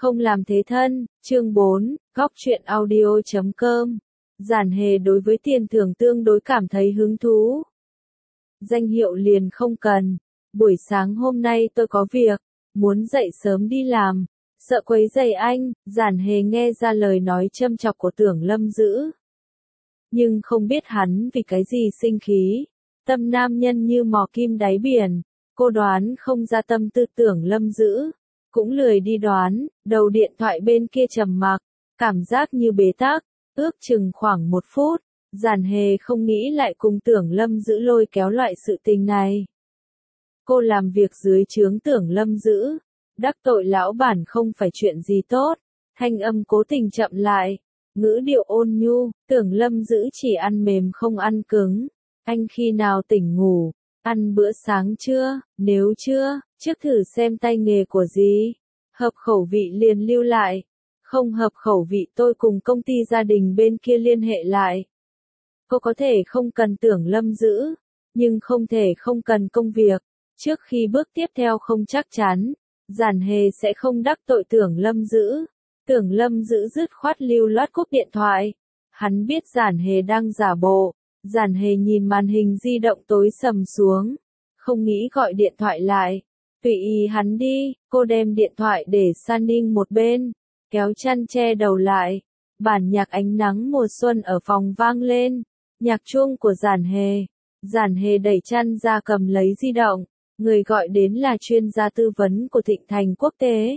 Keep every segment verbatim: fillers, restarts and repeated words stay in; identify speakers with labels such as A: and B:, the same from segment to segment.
A: Không làm thế thân, chương bốn, góc truyện audio chấm com. Giản Hề đối với tiền thưởng tương đối cảm thấy hứng thú. Danh hiệu liền không cần. Buổi sáng hôm nay tôi có việc, muốn dậy sớm đi làm, sợ quấy rầy anh. Giản Hề nghe ra lời nói châm chọc của Tưởng Lâm Dữ. Nhưng không biết hắn vì cái gì sinh khí. Tâm nam nhân như mò kim đáy biển, cô đoán không ra tâm tư Tưởng Lâm Dữ. Cũng lười đi đoán, đầu điện thoại bên kia trầm mặc, cảm giác như bế tắc, ước chừng khoảng một phút, Giản Hề không nghĩ lại cùng Tưởng Lâm Dữ lôi kéo loại sự tình này. Cô làm việc dưới trướng Tưởng Lâm Dữ, đắc tội lão bản không phải chuyện gì tốt, thanh âm cố tình chậm lại, ngữ điệu ôn nhu, Tưởng Lâm Dữ chỉ ăn mềm không ăn cứng, anh khi nào tỉnh ngủ, ăn bữa sáng chưa, nếu chưa, trước thử xem tay nghề của gì, hợp khẩu vị liền lưu lại, không hợp khẩu vị tôi cùng công ty gia đình bên kia liên hệ lại. Cô có thể không cần Tưởng Lâm Dữ, nhưng không thể không cần công việc, trước khi bước tiếp theo không chắc chắn, Giản Hề sẽ không đắc tội Tưởng Lâm Dữ. Tưởng Lâm Dữ dứt khoát lưu loát cúp điện thoại, hắn biết Giản Hề đang giả bộ, Giản Hề nhìn màn hình di động tối sầm xuống, không nghĩ gọi điện thoại lại. Tùy ý hắn đi, cô đem điện thoại để san ninh một bên, kéo chăn che đầu lại. Bản nhạc ánh nắng mùa xuân ở phòng vang lên, nhạc chuông của Giản Hề. Giản Hề đẩy chăn ra cầm lấy di động, người gọi đến là chuyên gia tư vấn của Thịnh Thành Quốc tế.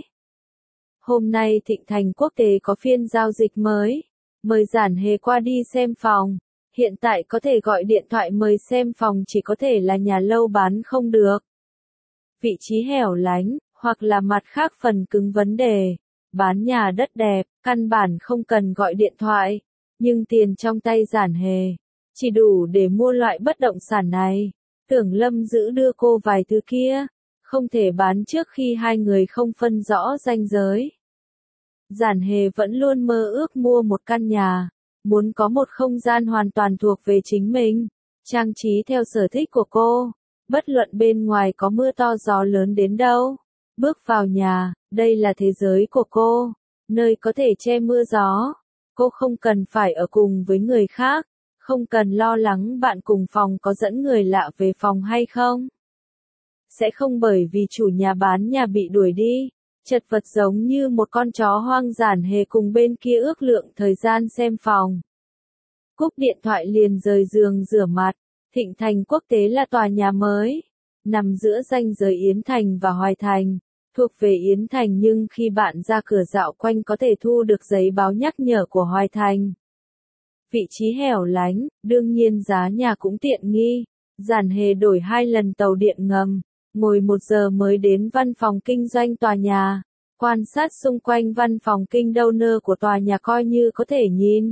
A: Hôm nay Thịnh Thành Quốc tế có phiên giao dịch mới, mời Giản Hề qua đi xem phòng. Hiện tại có thể gọi điện thoại mời xem phòng chỉ có thể là nhà lâu bán không được. Vị trí hẻo lánh, hoặc là mặt khác phần cứng vấn đề. Bán nhà đất đẹp, căn bản không cần gọi điện thoại. Nhưng tiền trong tay Giản Hề, chỉ đủ để mua loại bất động sản này. Tưởng Lâm Dữ đưa cô vài thứ kia, không thể bán trước khi hai người không phân rõ ranh giới. Giản Hề vẫn luôn mơ ước mua một căn nhà, muốn có một không gian hoàn toàn thuộc về chính mình, trang trí theo sở thích của cô. Bất luận bên ngoài có mưa to gió lớn đến đâu, bước vào nhà, đây là thế giới của cô, nơi có thể che mưa gió. Cô không cần phải ở cùng với người khác, không cần lo lắng bạn cùng phòng có dẫn người lạ về phòng hay không. Sẽ không bởi vì chủ nhà bán nhà bị đuổi đi, chật vật giống như một con chó hoang. Giản Hề cùng bên kia ước lượng thời gian xem phòng. Cúp điện thoại liền rời giường rửa mặt. Thịnh Thành Quốc tế là tòa nhà mới, nằm giữa ranh giới Yến Thành và Hoài Thành, thuộc về Yến Thành nhưng khi bạn ra cửa dạo quanh có thể thu được giấy báo nhắc nhở của Hoài Thành. Vị trí hẻo lánh, đương nhiên giá nhà cũng tiện nghi. Giản Hề đổi hai lần tàu điện ngầm, ngồi một giờ mới đến văn phòng kinh doanh tòa nhà, quan sát xung quanh văn phòng kinh đô nơ của tòa nhà coi như có thể nhìn.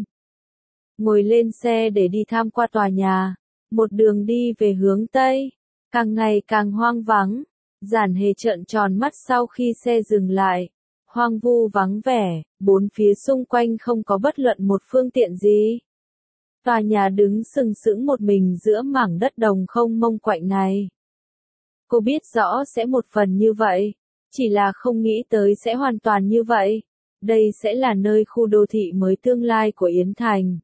A: Ngồi lên xe để đi tham quan tòa nhà. Một đường đi về hướng Tây, càng ngày càng hoang vắng. Giản Hề trợn tròn mắt sau khi xe dừng lại. Hoang vu vắng vẻ, bốn phía xung quanh không có bất luận một phương tiện gì. Tòa nhà đứng sừng sững một mình giữa mảng đất đồng không mông quạnh này. Cô biết rõ sẽ một phần như vậy, chỉ là không nghĩ tới sẽ hoàn toàn như vậy. Đây sẽ là nơi khu đô thị mới tương lai của Yến Thành.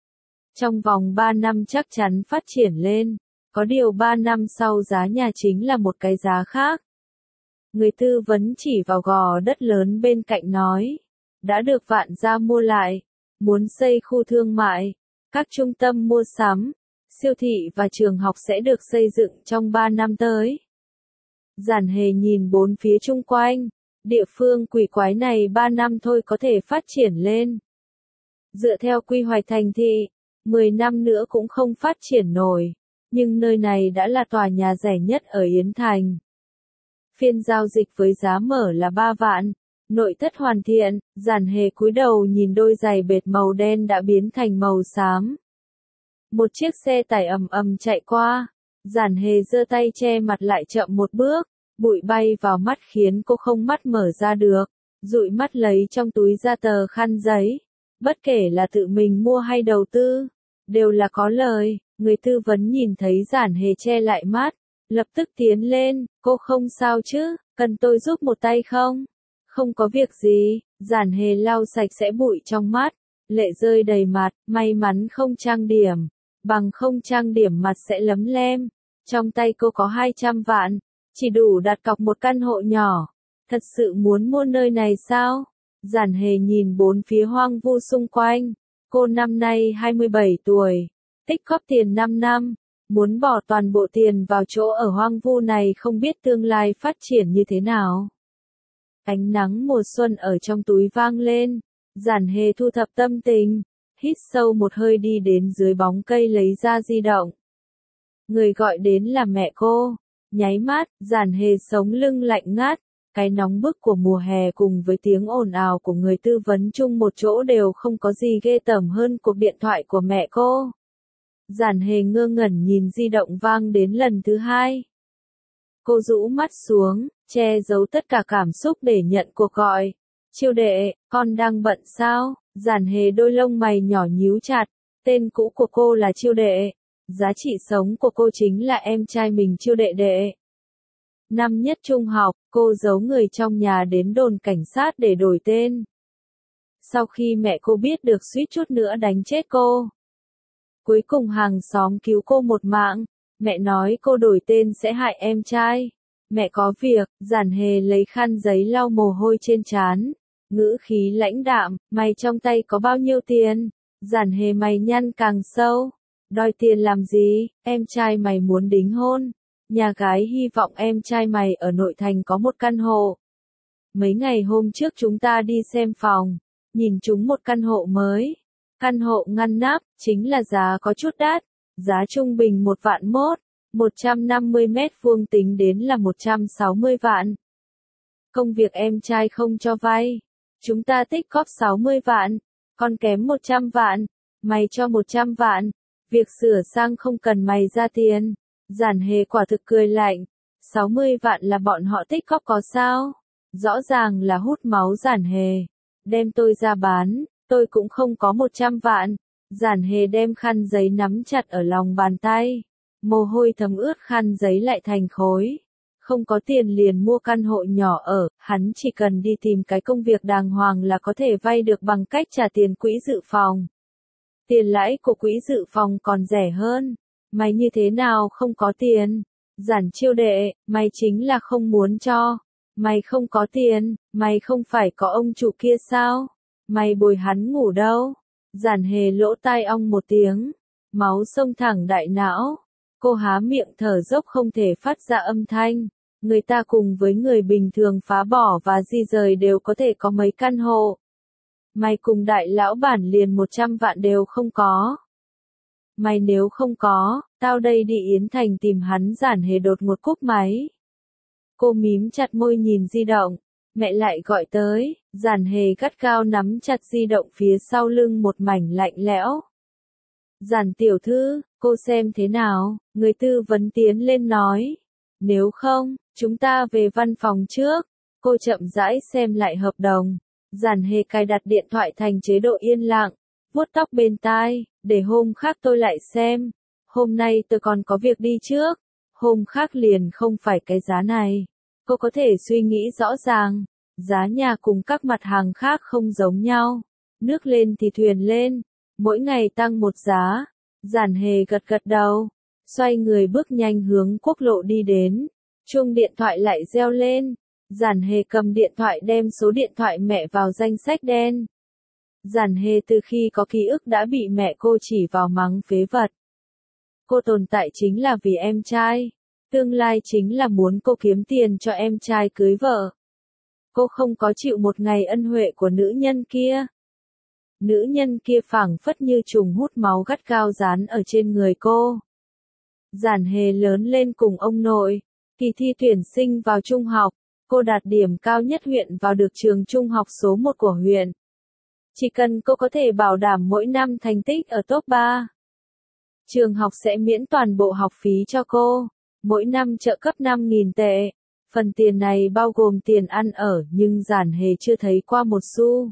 A: Trong vòng ba năm chắc chắn phát triển lên, có điều ba năm sau giá nhà chính là một cái giá khác. Người tư vấn chỉ vào gò đất lớn bên cạnh nói, đã được Vạn Gia mua lại, muốn xây khu thương mại, các trung tâm mua sắm, siêu thị và trường học sẽ được xây dựng trong ba năm tới. Giản Hề nhìn bốn phía chung quanh, địa phương quỷ quái này ba năm thôi có thể phát triển lên. Dựa theo quy hoạch thành thị, mười năm nữa cũng không phát triển nổi, nhưng nơi này đã là tòa nhà rẻ nhất ở Yến Thành. Phiên giao dịch với giá mở là ba vạn, nội thất hoàn thiện. Giản Hề cúi đầu nhìn đôi giày bệt màu đen đã biến thành màu xám. Một chiếc xe tải ầm ầm chạy qua, Giản Hề giơ tay che mặt lại chậm một bước, bụi bay vào mắt khiến cô không mắt mở ra được, dụi mắt lấy trong túi ra tờ khăn giấy. Bất kể là tự mình mua hay đầu tư, đều là có lời. Người tư vấn nhìn thấy Giản Hề che lại mắt, lập tức tiến lên, cô không sao chứ, cần tôi giúp một tay không? Không có việc gì, Giản Hề lau sạch sẽ bụi trong mắt, lệ rơi đầy mặt, may mắn không trang điểm, bằng không trang điểm mặt sẽ lấm lem. Trong tay cô có hai trăm vạn, chỉ đủ đặt cọc một căn hộ nhỏ. Thật sự muốn mua nơi này sao? Giản Hề nhìn bốn phía hoang vu xung quanh. Cô năm nay hai mươi bảy tuổi, tích góp tiền năm năm, muốn bỏ toàn bộ tiền vào chỗ ở hoang vu này không biết tương lai phát triển như thế nào. Ánh nắng mùa xuân ở trong túi vang lên, Giản Hề thu thập tâm tình, hít sâu một hơi đi đến dưới bóng cây lấy ra di động. Người gọi đến là mẹ cô, nháy mắt, Giản Hề sống lưng lạnh ngắt, cái nóng bức của mùa hè cùng với tiếng ồn ào của người tư vấn chung một chỗ đều không có gì ghê tởm hơn cuộc điện thoại của mẹ cô. Giản Hề ngơ ngẩn nhìn di động vang đến lần thứ hai. Cô rũ mắt xuống, che giấu tất cả cảm xúc để nhận cuộc gọi. Chiêu đệ, con đang bận sao? Giản Hề đôi lông mày nhỏ nhíu chặt, tên cũ của cô là Chiêu đệ. Giá trị sống của cô chính là em trai mình Chiêu đệ đệ. Năm nhất trung học, cô giấu người trong nhà đến đồn cảnh sát để đổi tên. Sau khi mẹ cô biết được suýt chút nữa đánh chết cô. Cuối cùng hàng xóm cứu cô một mạng, mẹ nói cô đổi tên sẽ hại em trai. Mẹ có việc, Giản Hề lấy khăn giấy lau mồ hôi trên trán, ngữ khí lãnh đạm, mày trong tay có bao nhiêu tiền? Giản Hề mày nhăn càng sâu. Đòi tiền làm gì, em trai mày muốn đính hôn. Nhà gái hy vọng em trai mày ở nội thành có một căn hộ. Mấy ngày hôm trước chúng ta đi xem phòng, nhìn chúng một căn hộ mới. Căn hộ ngăn nắp, chính là giá có chút đắt, giá trung bình một vạn mốt, một trăm năm mươi mét vuông tính đến là một trăm sáu mươi vạn. Công việc em trai không cho vay, chúng ta tích góp sáu mươi vạn, còn kém một trăm vạn, mày cho một trăm vạn, việc sửa sang không cần mày ra tiền. Giản Hề quả thực cười lạnh, sáu mươi vạn là bọn họ tích góp có sao? Rõ ràng là hút máu Giản Hề, đem tôi ra bán, tôi cũng không có một trăm vạn. Giản Hề đem khăn giấy nắm chặt ở lòng bàn tay, mồ hôi thấm ướt khăn giấy lại thành khối. Không có tiền liền mua căn hộ nhỏ ở, hắn chỉ cần đi tìm cái công việc đàng hoàng là có thể vay được bằng cách trả tiền quỹ dự phòng. Tiền lãi của quỹ dự phòng còn rẻ hơn. Mày như thế nào không có tiền? Giản Chiêu đệ, mày chính là không muốn cho. Mày không có tiền, mày không phải có ông chủ kia sao? Mày bồi hắn ngủ đâu? Giản Hề lỗ tai ong một tiếng, máu xông thẳng đại não. Cô há miệng thở dốc không thể phát ra âm thanh. Người ta cùng với người bình thường phá bỏ và di rời đều có thể có mấy căn hộ. Mày cùng đại lão bản liền một trăm vạn đều không có. Mày nếu không có, tao đây đi Yến Thành tìm hắn. Giản Hề đột một cúp máy. Cô mím chặt môi nhìn di động, mẹ lại gọi tới. Giản Hề gắt gao nắm chặt di động phía sau lưng một mảnh lạnh lẽo. Giản tiểu thư, cô xem thế nào? Người tư vấn tiến lên nói. Nếu không, chúng ta về văn phòng trước. Cô chậm rãi xem lại hợp đồng. Giản Hề cài đặt điện thoại thành chế độ yên lặng, vuốt tóc bên tai, để hôm khác tôi lại xem. Hôm nay tôi còn có việc đi trước. Hôm khác liền không phải cái giá này. Cô có thể suy nghĩ rõ ràng. Giá nhà cùng các mặt hàng khác không giống nhau. Nước lên thì thuyền lên. Mỗi ngày tăng một giá. Giản Hề gật gật đầu. Xoay người bước nhanh hướng quốc lộ đi đến. Chuông điện thoại lại reo lên. Giản Hề cầm điện thoại đem số điện thoại mẹ vào danh sách đen. Giản Hề từ khi có ký ức đã bị mẹ cô chỉ vào mắng phế vật. Cô tồn tại chính là vì em trai. Tương lai chính là muốn cô kiếm tiền cho em trai cưới vợ. Cô không có chịu một ngày ân huệ của nữ nhân kia. Nữ nhân kia phảng phất như trùng hút máu gắt gao dán ở trên người cô. Giản Hề lớn lên cùng ông nội. Kỳ thi tuyển sinh vào trung học. Cô đạt điểm cao nhất huyện vào được trường trung học số một của huyện. Chỉ cần cô có thể bảo đảm mỗi năm thành tích ở top ba. Trường học sẽ miễn toàn bộ học phí cho cô. Mỗi năm trợ cấp năm nghìn tệ. Phần tiền này bao gồm tiền ăn ở nhưng Giản Hề chưa thấy qua một xu.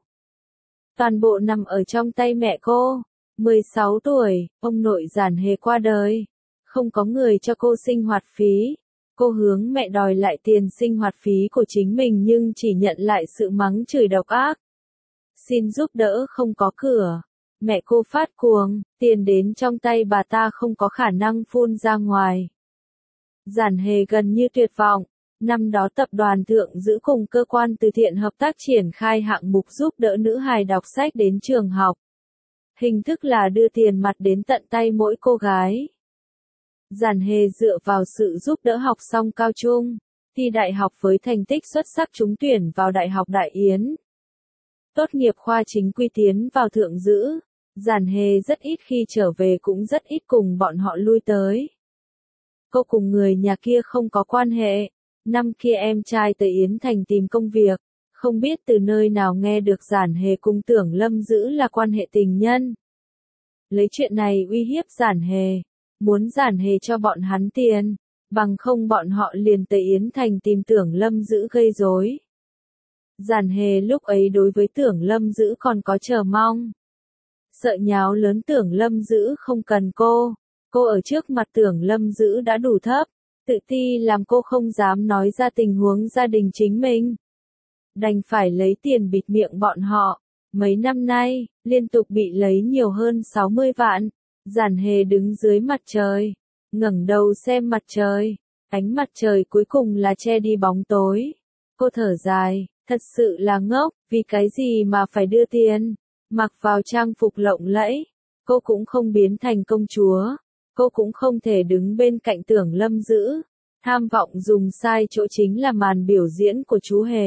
A: Toàn bộ nằm ở trong tay mẹ cô. mười sáu tuổi, ông nội Giản Hề qua đời. Không có người cho cô sinh hoạt phí. Cô hướng mẹ đòi lại tiền sinh hoạt phí của chính mình nhưng chỉ nhận lại sự mắng chửi độc ác. Xin giúp đỡ không có cửa. Mẹ cô phát cuồng, tiền đến trong tay bà ta không có khả năng phun ra ngoài. Giản Hề gần như tuyệt vọng. Năm đó tập đoàn Thượng Dữ cùng cơ quan từ thiện hợp tác triển khai hạng mục giúp đỡ nữ hài đọc sách đến trường học. Hình thức là đưa tiền mặt đến tận tay mỗi cô gái. Giản Hề dựa vào sự giúp đỡ học xong cao trung, thi đại học với thành tích xuất sắc trúng tuyển vào Đại học Đại Yến. Tốt nghiệp khoa chính quy tiến vào Thượng Dữ, Giản Hề rất ít khi trở về cũng rất ít cùng bọn họ lui tới. Cô cùng người nhà kia không có quan hệ. Năm kia em trai tới Yến Thành tìm công việc, không biết từ nơi nào nghe được Giản Hề cùng Tưởng Lâm Dữ là quan hệ tình nhân. Lấy chuyện này uy hiếp Giản Hề, muốn Giản Hề cho bọn hắn tiền, bằng không bọn họ liền tới Yến Thành tìm Tưởng Lâm Dữ gây rối. Giản Hề lúc ấy đối với Tưởng Lâm Dữ còn có chờ mong. Sợ nháo lớn Tưởng Lâm Dữ không cần cô, cô ở trước mặt Tưởng Lâm Dữ đã đủ thấp. Tự ti làm cô không dám nói ra tình huống gia đình chính mình. Đành phải lấy tiền bịt miệng bọn họ. Mấy năm nay, liên tục bị lấy nhiều hơn sáu mươi vạn. Giản Hề đứng dưới mặt trời, ngẩng đầu xem mặt trời. Ánh mặt trời cuối cùng là che đi bóng tối. Cô thở dài, thật sự là ngốc, vì cái gì mà phải đưa tiền. Mặc vào trang phục lộng lẫy, cô cũng không biến thành công chúa. Cô cũng không thể đứng bên cạnh Tưởng Lâm Dữ. Tham vọng dùng sai chỗ chính là màn biểu diễn của chú Hề.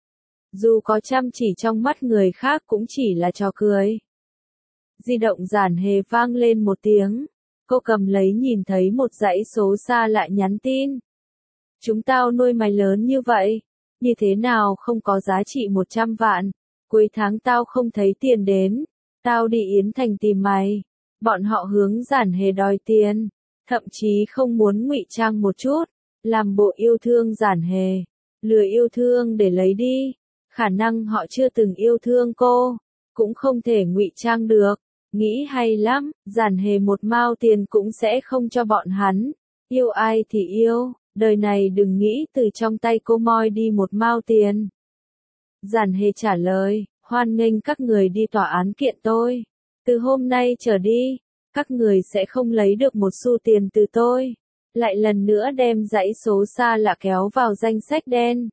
A: Dù có chăm chỉ trong mắt người khác cũng chỉ là trò cười. Di động Giản Hề vang lên một tiếng. Cô cầm lấy nhìn thấy một dãy số xa lạ nhắn tin. Chúng tao nuôi mày lớn như vậy, như thế nào không có giá trị một trăm vạn. Cuối tháng tao không thấy tiền đến, tao đi Yến Thành tìm mày. Bọn họ hướng Giản Hề đòi tiền, thậm chí không muốn ngụy trang một chút, làm bộ yêu thương Giản Hề, lừa yêu thương để lấy đi. Khả năng họ chưa từng yêu thương cô, cũng không thể ngụy trang được. Nghĩ hay lắm, Giản Hề một mao tiền cũng sẽ không cho bọn hắn. Yêu ai thì yêu, đời này đừng nghĩ từ trong tay cô moi đi một mao tiền. Giản Hề trả lời, hoan nghênh các người đi tòa án kiện tôi. Từ hôm nay trở đi, các người sẽ không lấy được một xu tiền từ tôi. Lại lần nữa đem dãy số xa lạ kéo vào danh sách đen.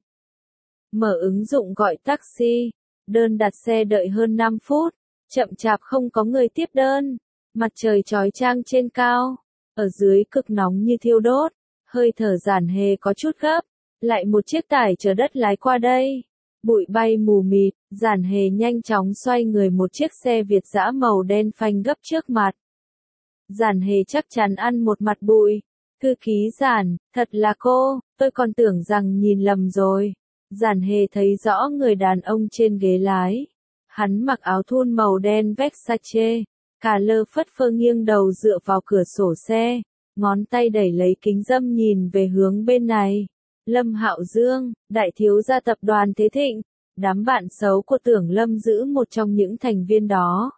A: Mở ứng dụng gọi taxi. Đơn đặt xe đợi hơn năm phút. Chậm chạp không có người tiếp đơn. Mặt trời chói chang trên cao. Ở dưới cực nóng như thiêu đốt. Hơi thở Giản Hề có chút gấp. Lại một chiếc tải chở đất lái qua đây. Bụi bay mù mịt, Giản Hề nhanh chóng xoay người một chiếc xe Việt dã màu đen phanh gấp trước mặt. Giản Hề chắc chắn ăn một mặt bụi. Thư ký Giản, thật là cô, tôi còn tưởng rằng nhìn lầm rồi. Giản Hề thấy rõ người đàn ông trên ghế lái. Hắn mặc áo thun màu đen Versace, cà lơ phất phơ nghiêng đầu dựa vào cửa sổ xe, ngón tay đẩy lấy kính râm nhìn về hướng bên này. Lâm Hạo Dương, đại thiếu gia tập đoàn Thế Thịnh, đám bạn xấu của Tưởng Lâm Dữ một trong những thành viên đó.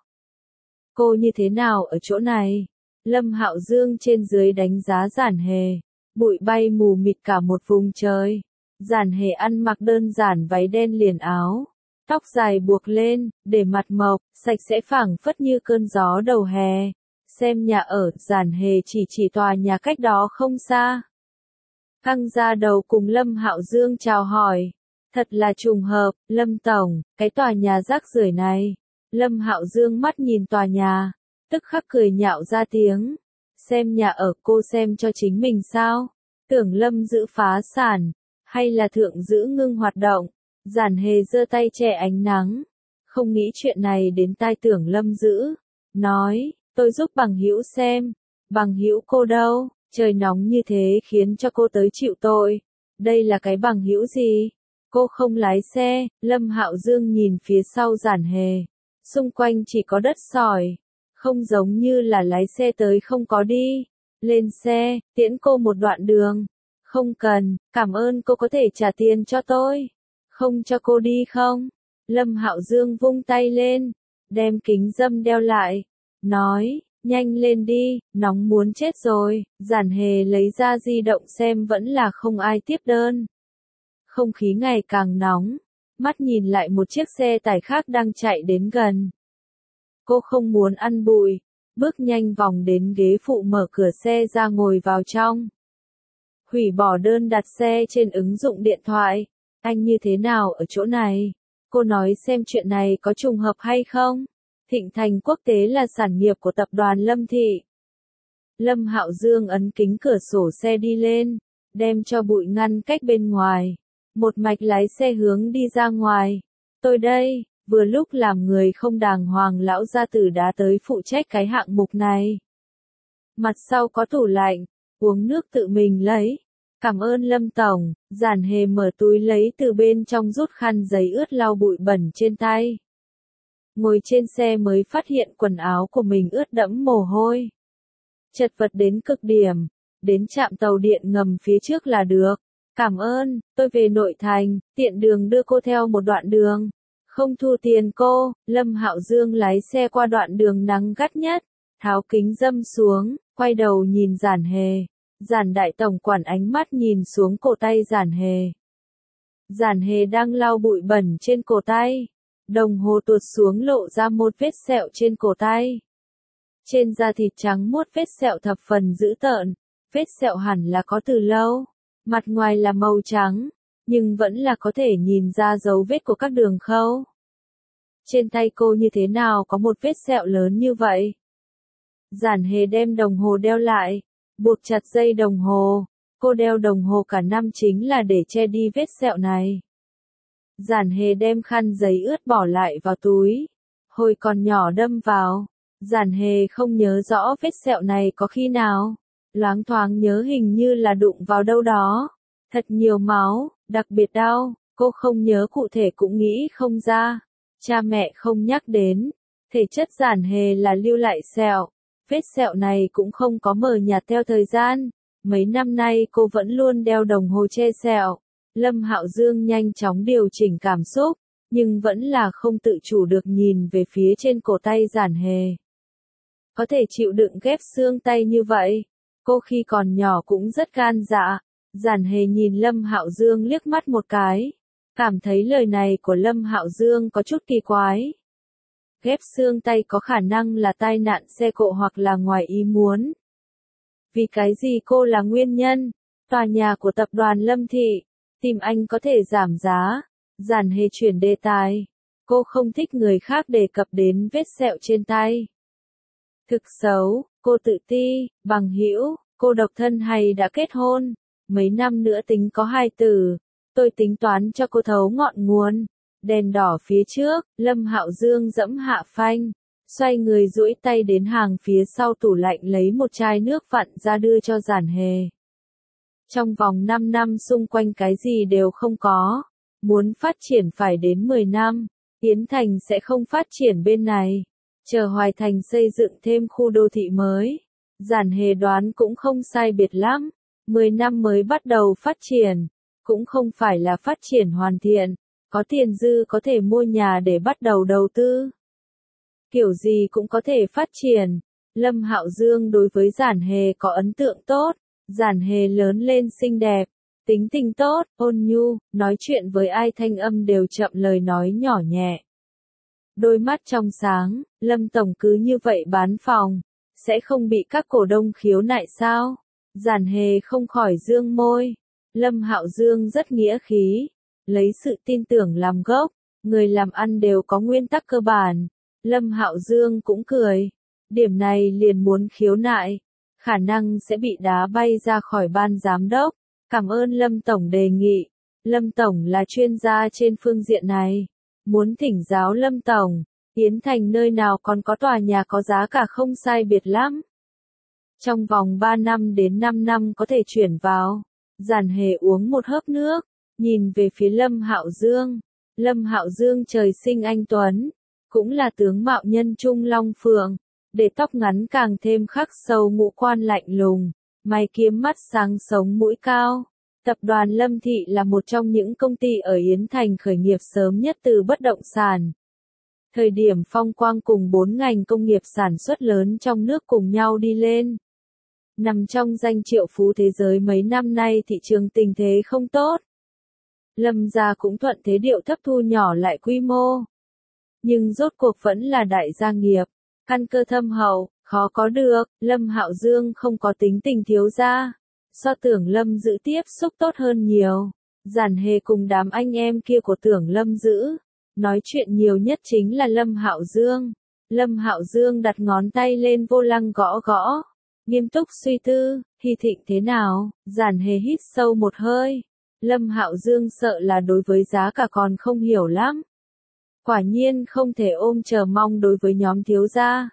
A: Cô như thế nào ở chỗ này? Lâm Hạo Dương trên dưới đánh giá Giản Hề. Bụi bay mù mịt cả một vùng trời. Giản Hề ăn mặc đơn giản váy đen liền áo. Tóc dài buộc lên, để mặt mộc, sạch sẽ phảng phất như cơn gió đầu hè. Xem nhà ở, Giản Hề chỉ chỉ tòa nhà cách đó không xa. Căng ra đầu cùng Lâm Hạo Dương chào hỏi. Thật là trùng hợp, Lâm Tổng, cái tòa nhà rác rưởi này. Lâm Hạo Dương mắt nhìn tòa nhà, tức khắc cười nhạo ra tiếng. Xem nhà ở cô xem cho chính mình sao? Tưởng Lâm Dữ phá sản, hay là Thượng Dữ ngưng hoạt động? Giản Hề giơ tay che ánh nắng. Không nghĩ chuyện này đến tai Tưởng Lâm Dữ. Nói, tôi giúp bằng hữu xem. Bằng hữu cô đâu? Trời nóng như thế khiến cho cô tới chịu tội. Đây là cái bằng hữu gì? Cô không lái xe. Lâm Hạo Dương nhìn phía sau Giản Hề. Xung quanh chỉ có đất sỏi. Không giống như là lái xe tới không có đi. Lên xe, tiễn cô một đoạn đường. Không cần, cảm ơn cô có thể trả tiền cho tôi. Không cho cô đi không? Lâm Hạo Dương vung tay lên. Đem kính râm đeo lại. Nói, Nhanh lên đi, nóng muốn chết rồi. Giản Hề lấy ra di động xem vẫn là không ai tiếp đơn. Không khí ngày càng nóng, mắt nhìn lại một chiếc xe tải khác đang chạy đến gần. Cô không muốn ăn bụi, bước nhanh vòng đến ghế phụ mở cửa xe ra ngồi vào trong. Hủy bỏ đơn đặt xe trên ứng dụng điện thoại. Anh như thế nào ở chỗ này? Cô nói xem chuyện này có trùng hợp hay không? Thịnh Thành Quốc tế là sản nghiệp của tập đoàn Lâm Thị. Lâm Hạo Dương ấn kính cửa sổ xe đi lên, đem cho bụi ngăn cách bên ngoài. Một mạch lái xe hướng đi ra ngoài. Tôi đây, vừa lúc làm người không đàng hoàng lão gia tử đã tới phụ trách cái hạng mục này. Mặt sau có tủ lạnh, uống nước tự mình lấy. Cảm ơn Lâm Tổng. Giản Hề mở túi lấy từ bên trong rút khăn giấy ướt lau bụi bẩn trên tay. Ngồi trên xe mới phát hiện quần áo của mình ướt đẫm mồ hôi. Chật vật đến cực điểm, đến trạm tàu điện ngầm phía trước là được. Cảm ơn, tôi về nội thành, tiện đường đưa cô theo một đoạn đường. Không thu tiền cô. Lâm Hạo Dương lái xe qua đoạn đường nắng gắt nhất, tháo kính râm xuống, quay đầu nhìn Giản Hề. Giản đại tổng quản ánh mắt nhìn xuống cổ tay Giản Hề. Giản Hề đang lau bụi bẩn trên cổ tay. Đồng hồ tuột xuống lộ ra một vết sẹo trên cổ tay. Trên da thịt trắng muốt vết sẹo thập phần dữ tợn. Vết sẹo hẳn là có từ lâu. Mặt ngoài là màu trắng, nhưng vẫn là có thể nhìn ra dấu vết của các đường khâu. Trên tay cô như thế nào có một vết sẹo lớn như vậy? Giản Hề đem đồng hồ đeo lại, buộc chặt dây đồng hồ. Cô đeo đồng hồ cả năm chính là để che đi vết sẹo này. Giản Hề đem khăn giấy ướt bỏ lại vào túi. Hồi còn nhỏ đâm vào. Giản Hề không nhớ rõ vết sẹo này có khi nào. Loáng thoáng nhớ hình như là đụng vào đâu đó. Thật nhiều máu, đặc biệt đau. Cô không nhớ cụ thể cũng nghĩ không ra. Cha mẹ không nhắc đến. Thể chất Giản Hề là lưu lại sẹo. Vết sẹo này cũng không có mờ nhạt theo thời gian. Mấy năm nay cô vẫn luôn đeo đồng hồ che sẹo. Lâm Hạo Dương nhanh chóng điều chỉnh cảm xúc, nhưng vẫn là không tự chủ được nhìn về phía trên cổ tay Giản Hề. Có thể chịu đựng ghép xương tay như vậy. Cô khi còn nhỏ cũng rất gan dạ. Giản Hề nhìn Lâm Hạo Dương liếc mắt một cái. Cảm thấy lời này của Lâm Hạo Dương có chút kỳ quái. Ghép xương tay có khả năng là tai nạn xe cộ hoặc là ngoài ý muốn. Vì cái gì cô là nguyên nhân? Tòa nhà của tập đoàn Lâm Thị. Tìm anh có thể giảm giá. Giản Hề chuyển đề tài. Cô không thích người khác đề cập đến vết sẹo trên tay. Thực xấu, cô tự ti, bằng hữu, cô độc thân hay đã kết hôn? Mấy năm nữa tính có hai tử. Tôi tính toán cho cô thấu ngọn nguồn. Đèn đỏ phía trước, Lâm Hạo Dương dẫm hạ phanh. Xoay người duỗi tay đến hàng phía sau tủ lạnh lấy một chai nước vặn ra đưa cho Giản Hề. Trong vòng năm năm xung quanh cái gì đều không có. Muốn phát triển phải đến mười năm. Yến Thành sẽ không phát triển bên này. Chờ Hoài Thành xây dựng thêm khu đô thị mới. Giản Hề đoán cũng không sai biệt lắm. mười năm mới bắt đầu phát triển. Cũng không phải là phát triển hoàn thiện. Có tiền dư có thể mua nhà để bắt đầu đầu tư. Kiểu gì cũng có thể phát triển. Lâm Hạo Dương đối với Giản Hề có ấn tượng tốt. Giản Hề lớn lên xinh đẹp, tính tình tốt, ôn nhu, nói chuyện với ai thanh âm đều chậm lời nói nhỏ nhẹ. Đôi mắt trong sáng, Lâm Tổng cứ như vậy bán phòng, sẽ không bị các cổ đông khiếu nại sao? Giản Hề không khỏi dương môi. Lâm Hạo Dương rất nghĩa khí, lấy sự tin tưởng làm gốc, người làm ăn đều có nguyên tắc cơ bản. Lâm Hạo Dương cũng cười, điểm này liền muốn khiếu nại, khả năng sẽ bị đá bay ra khỏi ban giám đốc. Cảm ơn Lâm Tổng đề nghị. Lâm Tổng là chuyên gia trên phương diện này. Muốn thỉnh giáo Lâm Tổng, Yến Thành nơi nào còn có tòa nhà có giá cả không sai biệt lắm. Trong vòng ba năm đến năm năm có thể chuyển vào. Giản Hề uống một hớp nước, nhìn về phía Lâm Hạo Dương. Lâm Hạo Dương trời sinh anh tuấn, cũng là tướng mạo nhân trung long phượng, để tóc ngắn càng thêm khắc sâu ngũ quan lạnh lùng, mày kiếm mắt sáng sống mũi cao. Tập đoàn Lâm Thị là một trong những công ty ở Yến Thành khởi nghiệp sớm nhất từ bất động sản. Thời điểm phong quang cùng bốn ngành công nghiệp sản xuất lớn trong nước cùng nhau đi lên. Nằm trong danh triệu phú thế giới mấy năm nay thị trường tình thế không tốt. Lâm gia cũng thuận thế điệu thấp thu nhỏ lại quy mô. Nhưng rốt cuộc vẫn là đại gia nghiệp, căn cơ thâm hậu, khó có được. Lâm Hạo Dương không có tính tình thiếu gia. So Tưởng Lâm Dữ tiếp xúc tốt hơn nhiều. Giản Hề cùng đám anh em kia của Tưởng Lâm Dữ. Nói chuyện nhiều nhất chính là Lâm Hạo Dương. Lâm Hạo Dương đặt ngón tay lên vô lăng gõ gõ. Nghiêm túc suy tư, Hy Thịnh thế nào? Giản Hề hít sâu một hơi. Lâm Hạo Dương sợ là đối với giá cả còn không hiểu lắm. Quả nhiên không thể ôm chờ mong đối với nhóm thiếu gia.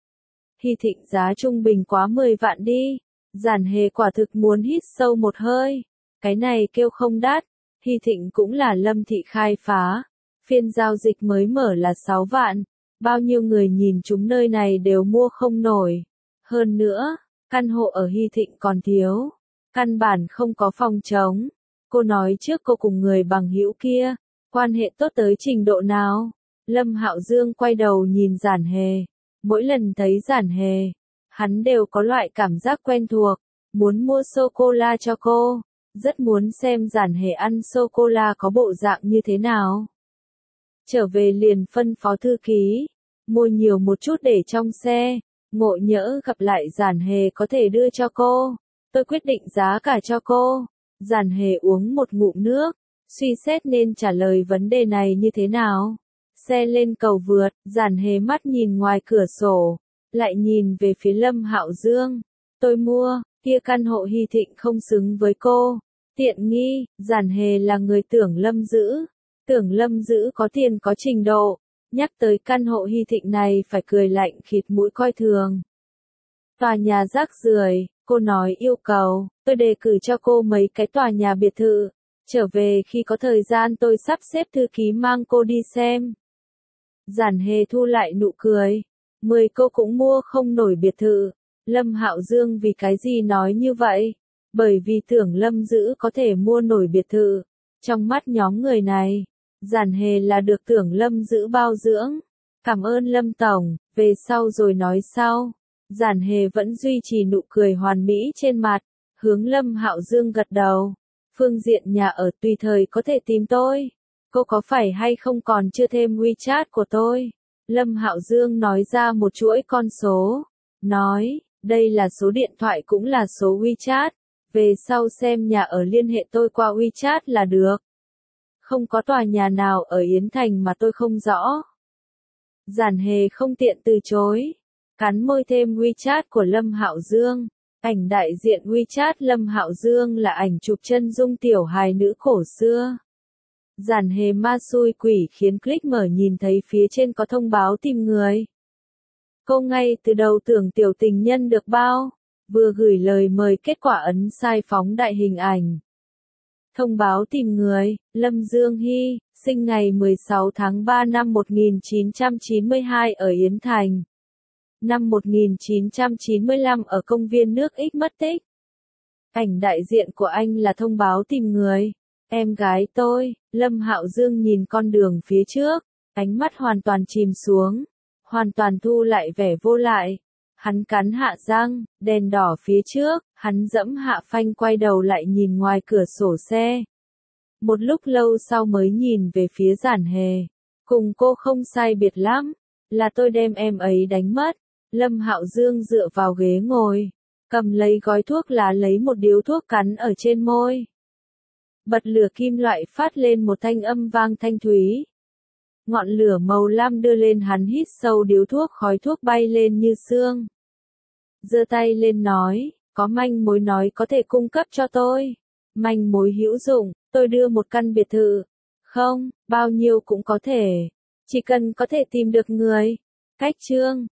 A: Hy Thịnh giá trung bình quá mười vạn đi. Giản Hề quả thực muốn hít sâu một hơi. Cái này kêu không đắt. Hy Thịnh cũng là Lâm thị khai phá. Phiên giao dịch mới mở là sáu vạn. Bao nhiêu người nhìn chúng nơi này đều mua không nổi. Hơn nữa, căn hộ ở Hy Thịnh còn thiếu. Căn bản không có phòng trống. Cô nói trước cô cùng người bằng hữu kia. Quan hệ tốt tới trình độ nào? Lâm Hạo Dương quay đầu nhìn Giản Hề. Mỗi lần thấy Giản Hề, hắn đều có loại cảm giác quen thuộc. Muốn mua sô-cô-la cho cô. Rất muốn xem Giản Hề ăn sô-cô-la có bộ dạng như thế nào. Trở về liền phân phó thư ký. Mua nhiều một chút để trong xe. Ngộ nhỡ gặp lại Giản Hề có thể đưa cho cô. Tôi quyết định giá cả cho cô. Giản Hề uống một ngụm nước. Suy xét nên trả lời vấn đề này như thế nào. Xe lên cầu vượt, Giản Hề mắt nhìn ngoài cửa sổ. Lại nhìn về phía Lâm Hạo Dương. Tôi mua, kia căn hộ Hy Thịnh không xứng với cô. Tiện nghi, Giản Hề là người Tưởng Lâm Dữ. Tưởng Lâm Dữ có tiền có trình độ. Nhắc tới căn hộ Hy Thịnh này phải cười lạnh khịt mũi coi thường. Tòa nhà rác rưởi, cô nói yêu cầu, tôi đề cử cho cô mấy cái tòa nhà biệt thự. Trở về khi có thời gian tôi sắp xếp thư ký mang cô đi xem. Giản Hề thu lại nụ cười. Mười cô cũng mua không nổi biệt thự. Lâm Hạo Dương vì cái gì nói như vậy? Bởi vì Tưởng Lâm Dữ có thể mua nổi biệt thự. Trong mắt nhóm người này, Giản Hề là được Tưởng Lâm Dữ bao dưỡng. Cảm ơn Lâm Tổng, về sau rồi nói sau. Giản Hề vẫn duy trì nụ cười hoàn mỹ trên mặt, hướng Lâm Hạo Dương gật đầu. Phương diện nhà ở tùy thời có thể tìm tôi. Cô có phải hay không còn chưa thêm WeChat của tôi? Lâm Hạo Dương nói ra một chuỗi con số. Nói, đây là số điện thoại cũng là số WeChat. Về sau xem nhà ở liên hệ tôi qua WeChat là được. Không có tòa nhà nào ở Yến Thành mà tôi không rõ. Giản Hề không tiện từ chối. Cắn môi thêm WeChat của Lâm Hạo Dương. Ảnh đại diện WeChat Lâm Hạo Dương là ảnh chụp chân dung tiểu hài nữ cổ xưa. Giản Hề ma xui quỷ khiến click mở nhìn thấy phía trên có thông báo tìm người. Cô ngay từ đầu tưởng tiểu tình nhân được bao. Vừa gửi lời mời kết quả ấn sai phóng đại hình ảnh. Thông báo tìm người, Lâm Dương Hy, sinh ngày mười sáu tháng ba năm một nghìn chín trăm chín mươi hai ở Yến Thành. Năm một nghìn chín trăm chín mươi lăm ở công viên nước X mất tích. Ảnh đại diện của anh là thông báo tìm người. Em gái tôi, Lâm Hạo Dương nhìn con đường phía trước, ánh mắt hoàn toàn chìm xuống, hoàn toàn thu lại vẻ vô lại. Hắn cắn hạ răng, đèn đỏ phía trước, hắn dẫm hạ phanh quay đầu lại nhìn ngoài cửa sổ xe. Một lúc lâu sau mới nhìn về phía Giản Hề. Cùng cô không sai biệt lắm, là tôi đem em ấy đánh mất. Lâm Hạo Dương dựa vào ghế ngồi, cầm lấy gói thuốc lá lấy một điếu thuốc cắn ở trên môi. Bật lửa kim loại phát lên một thanh âm vang thanh thúy. Ngọn lửa màu lam đưa lên hắn hít sâu điếu thuốc khói thuốc bay lên như sương. Giơ tay lên nói, có manh mối nói có thể cung cấp cho tôi. Manh mối hữu dụng, tôi đưa một căn biệt thự. Không, bao nhiêu cũng có thể. Chỉ cần có thể tìm được người. Cách chương.